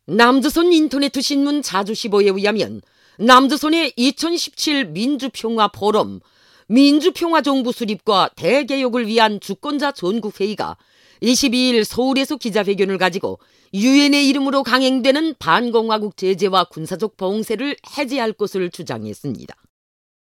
남조선 인터네트 신문 자주시보에 의하면 남조선의 2017 민주평화포럼 민주평화정부 수립과 대개혁을 위한 주권자 전국회의가 22일 서울에서 기자회견을 가지고 유엔의 이름으로 강행되는 반공화국 제재와 군사적 봉쇄를 해제할 것을 주장했습니다.